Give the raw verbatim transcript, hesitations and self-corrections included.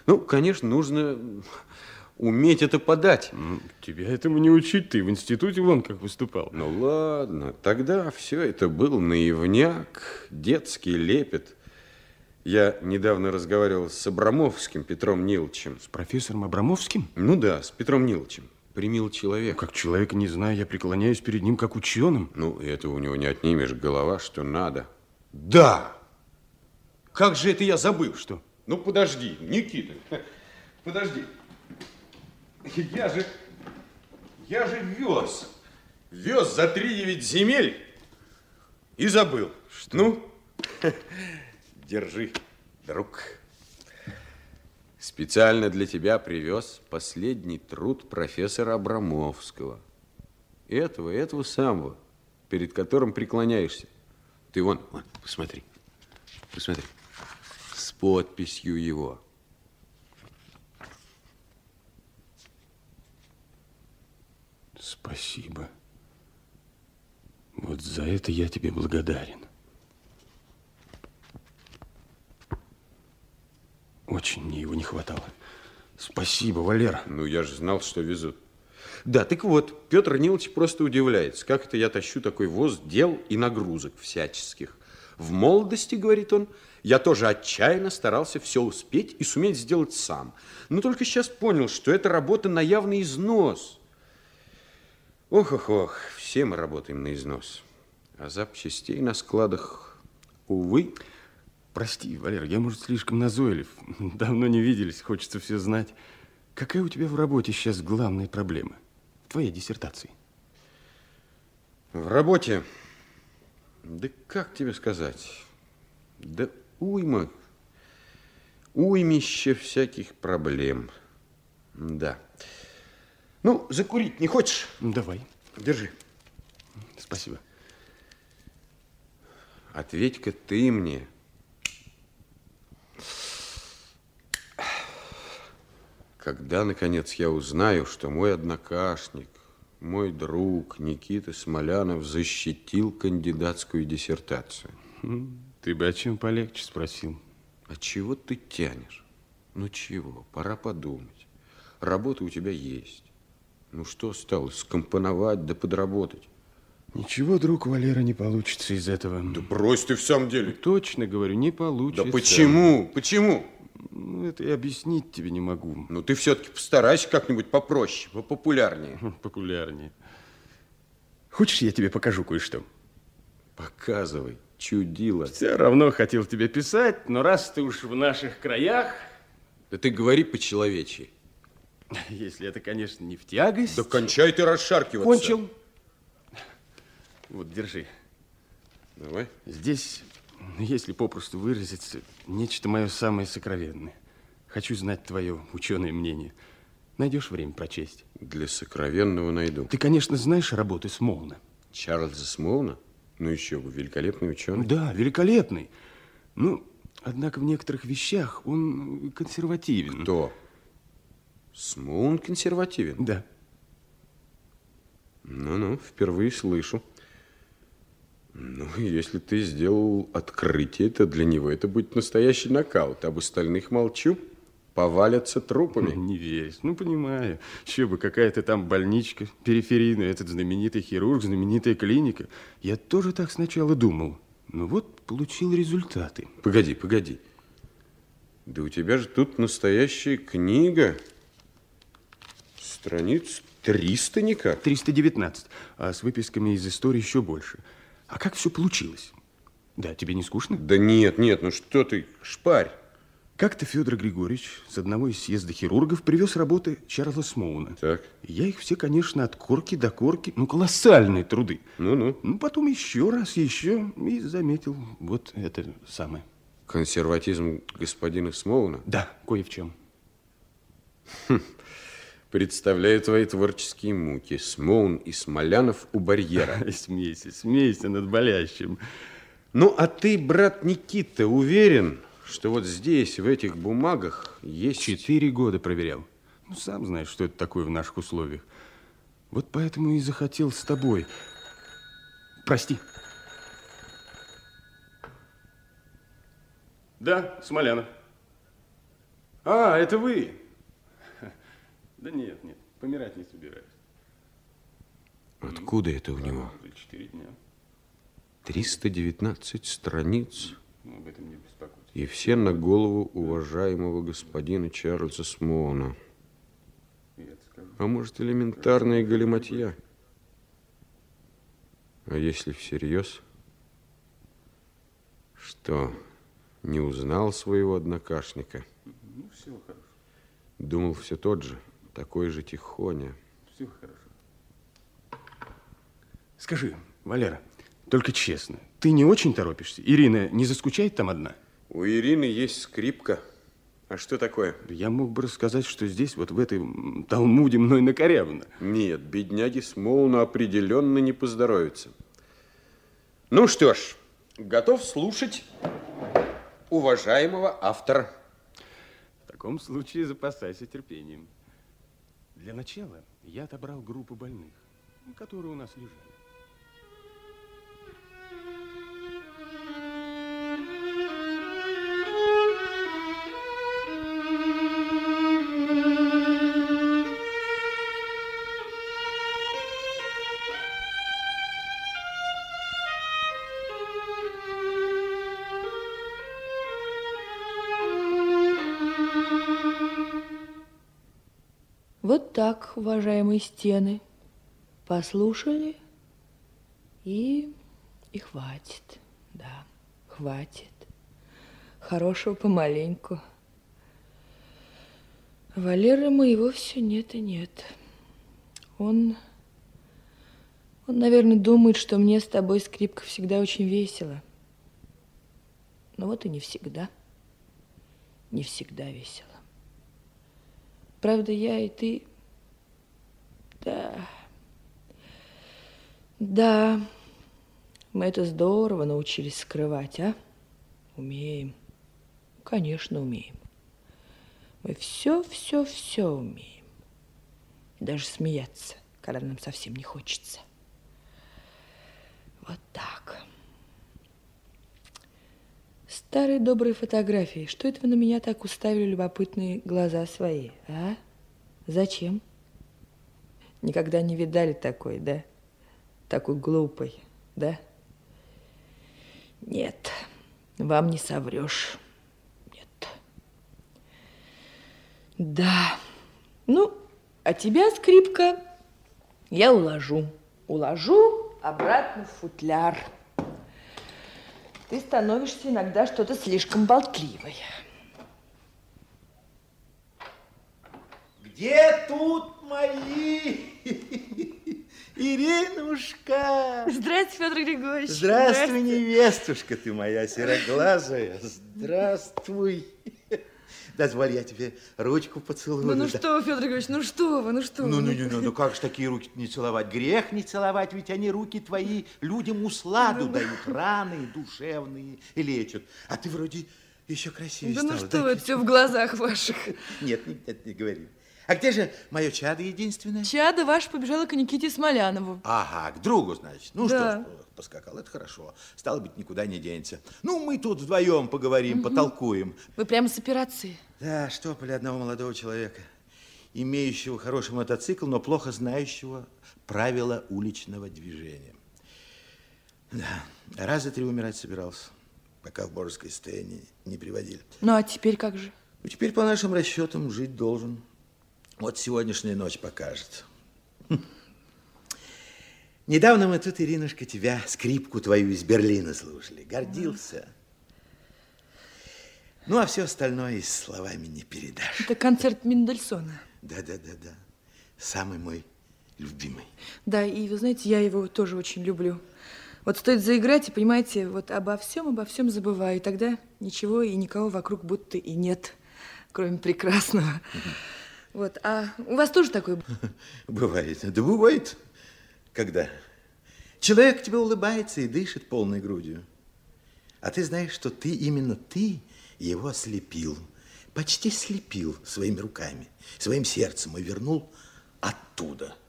Ну, конечно, нужно уметь это подать. Ну, тебя этому не учить, ты в институте вон как выступал. Ну, ладно, тогда все это был наивняк, детский лепет. Я недавно разговаривал с Абрамовским Петром Ниловичем. С профессором Абрамовским? Ну да, с Петром Ниловичем. Примил человек. Ну, как человека не знаю, я преклоняюсь перед ним как ученым. Ну, этого у него не отнимешь, голова, что надо. Да! Как же это я забыл? Что? Ну, подожди, Никита, подожди. Я же, я же вез, вез за три девять земель и забыл. Что? Ну, держи, друг. Специально для тебя привез последний труд профессора Абрамовского. Этого, этого самого, перед которым преклоняешься. Ты вон, вон, посмотри, посмотри, с подписью его. Спасибо. Вот за это я тебе благодарен. Очень мне его не хватало. Спасибо, Валера. Ну, я же знал, что везут. Да, так вот, Петр Нилович просто удивляется, как это я тащу такой воз дел и нагрузок всяческих. В молодости, говорит он, я тоже отчаянно старался все успеть и суметь сделать сам. Но только сейчас понял, что это работа на явный износ. Ох-ох-ох, все мы работаем на износ. А запчастей на складах, увы. Прости, Валера, я, может, слишком назойлив. Давно не виделись, хочется все знать. Какая у тебя в работе сейчас главная проблема? В твоей диссертации. В работе? Да как тебе сказать? Да уйма, уймище всяких проблем. Да. Ну, закурить не хочешь? Давай. Держи. Спасибо. Ответь-ка ты мне. Когда, наконец, я узнаю, что мой однокашник, мой друг Никита Смолянов защитил кандидатскую диссертацию? Ты бы о чем полегче спросил. А чего ты тянешь? Ну чего, пора подумать. Работа у тебя есть. Ну что осталось, скомпоновать да подработать? Ничего, друг Валера, не получится из этого. Да брось ты в самом деле. Точно говорю, не получится. Да почему? Почему? Ну, это и объяснить тебе не могу. Ну, ты все-таки постарайся как-нибудь попроще, популярнее. Популярнее. Хочешь, я тебе покажу кое-что? Показывай, чудило. Все равно хотел тебе писать, но раз ты уж в наших краях... Да ты говори по-человечьи. Если это, конечно, не в тягость... Да кончай ты расшаркиваться. Кончил. Вот, держи. Давай. Здесь... Если попросту выразиться, нечто мое самое сокровенное. Хочу знать твое ученое мнение. Найдешь время прочесть? Для сокровенного найду. Ты, конечно, знаешь работы Смолна. Чарльза Смолна? Ну еще бы, великолепный ученый. Да, великолепный. Ну, однако в некоторых вещах он консервативен. Кто? Смолн консервативен? Да. Ну-ну, впервые слышу. Ну, если ты сделал открытие, то для него это будет настоящий нокаут. Об остальных молчу. Повалятся трупами. Не веришь. Ну, понимаю. Еще бы какая-то там больничка периферийная, этот знаменитый хирург, знаменитая клиника. Я тоже так сначала думал. Ну, вот получил результаты. Погоди, погоди. Да у тебя же тут настоящая книга. Страниц триста никак. триста девятнадцать. А с выписками из истории еще больше. А как все получилось? Да, тебе не скучно? Да нет, нет, ну что ты, шпарь. Как-то Федор Григорьевич с одного из съезда хирургов привез работы Чарльза Смолна. Так. Я их все, конечно, от корки до корки. Ну, колоссальные труды. Ну-ну. Ну, потом еще раз, еще и заметил вот это самое. Консерватизм господина Смолна? Да, кое в чем. Хм. Представляю твои творческие муки. Смолн и Смолянов у барьера. Смейся, смейся над болящим. Ну, а ты, брат Никита, уверен, что вот здесь, в этих бумагах, есть... Четыре года проверял. Ну, сам знаешь, что это такое в наших условиях. Вот поэтому и захотел с тобой. Прости. Да, Смолянов. А, это вы? Да нет, нет, помирать не собираюсь. Откуда это у него? Четыре дня. триста девятнадцать страниц. Ну, об этом не беспокойтесь. И все на голову уважаемого господина Чарльза Смоуна. А может, элементарная галиматья? А если всерьез? Что, не узнал своего однокашника? Ну, все хорошо. Думал, все тот же, такой же Тихоня. Все хорошо. Скажи, Валера, только честно, ты не очень торопишься? Ирина не заскучает там одна? У Ирины есть скрипка. А что такое? Я мог бы рассказать, что здесь, вот в этой Талмуде, мной накорябано. Нет, бедняге Смоуну определенно не поздоровится. Ну что ж, готов слушать уважаемого автора. В таком случае запасайся терпением. Для начала я отобрал группу больных, которые у нас лежали. Вот так, уважаемые стены, послушали, и, и хватит, да, хватит. Хорошего помаленьку. Валеры моего все нет и нет. Он, он, наверное, думает, что мне с тобой, скрипка, всегда очень весело. Но вот и не всегда, не всегда весело. Правда, я и ты, да, да, мы это здорово научились скрывать, а? Умеем, конечно, умеем. Мы все, все, все умеем. И даже смеяться, когда нам совсем не хочется. Вот так. Старые добрые фотографии. Что это вы на меня так уставили любопытные глаза свои, а? Зачем? Никогда не видали такой, да? Такой глупой, да? Нет, вам не соврешь. Нет. Да. Ну, а тебя, скрипка, я уложу. Уложу обратно в футляр. Ты становишься иногда что-то слишком болтливой. Где тут мои? Иринушка! Здравствуй, Федор Григорьевич. Здравствуй, Здравствуй, невестушка ты моя сероглазая. Здравствуй. Дозволь, я тебе ручку поцелую. Ну, ну да. что вы, Федор Григорьевич, ну что вы, ну что ну, вы. Ну, ну, ну, ну, как же такие руки не целовать? Грех не целовать, ведь они, руки твои, людям усладу ну, дают, раны душевные и лечат. А ты вроде еще красивее да стала. Ну, что да? Это все в глазах ваших. Нет, нет, нет, не говори. А где же мое чадо единственное? Чадо ваше побежало к Никите Смолянову. Ага, к другу, значит. Ну да. что ж, поскакал, это хорошо. Стало быть, никуда не денется. Ну, мы тут вдвоем поговорим, угу. потолкуем. Вы прямо с операции? Да, штопали одного молодого человека, имеющего хороший мотоцикл, но плохо знающего правила уличного движения. Да, раза три умирать собирался, пока в Боржской сцене не приводили. Ну, а теперь как же? Ну, теперь, по нашим расчетам, жить должен. Вот сегодняшняя ночь покажет. Недавно мы тут, Иринушка, тебя, скрипку твою из Берлина слушали. Гордился. Ну, а все остальное и словами не передашь. Это концерт Мендельсона. Да-да-да-да. Самый мой любимый. Да, и вы знаете, я его тоже очень люблю. Вот стоит заиграть, и, понимаете, вот обо всем, обо всем забываю. И тогда ничего и никого вокруг будто и нет, кроме прекрасного. Вот, а у вас тоже такое? Бывает. Да бывает. Когда человек тебе улыбается и дышит полной грудью, а ты знаешь, что ты, именно ты, его ослепил, почти слепил своими руками, своим сердцем и вернул оттуда.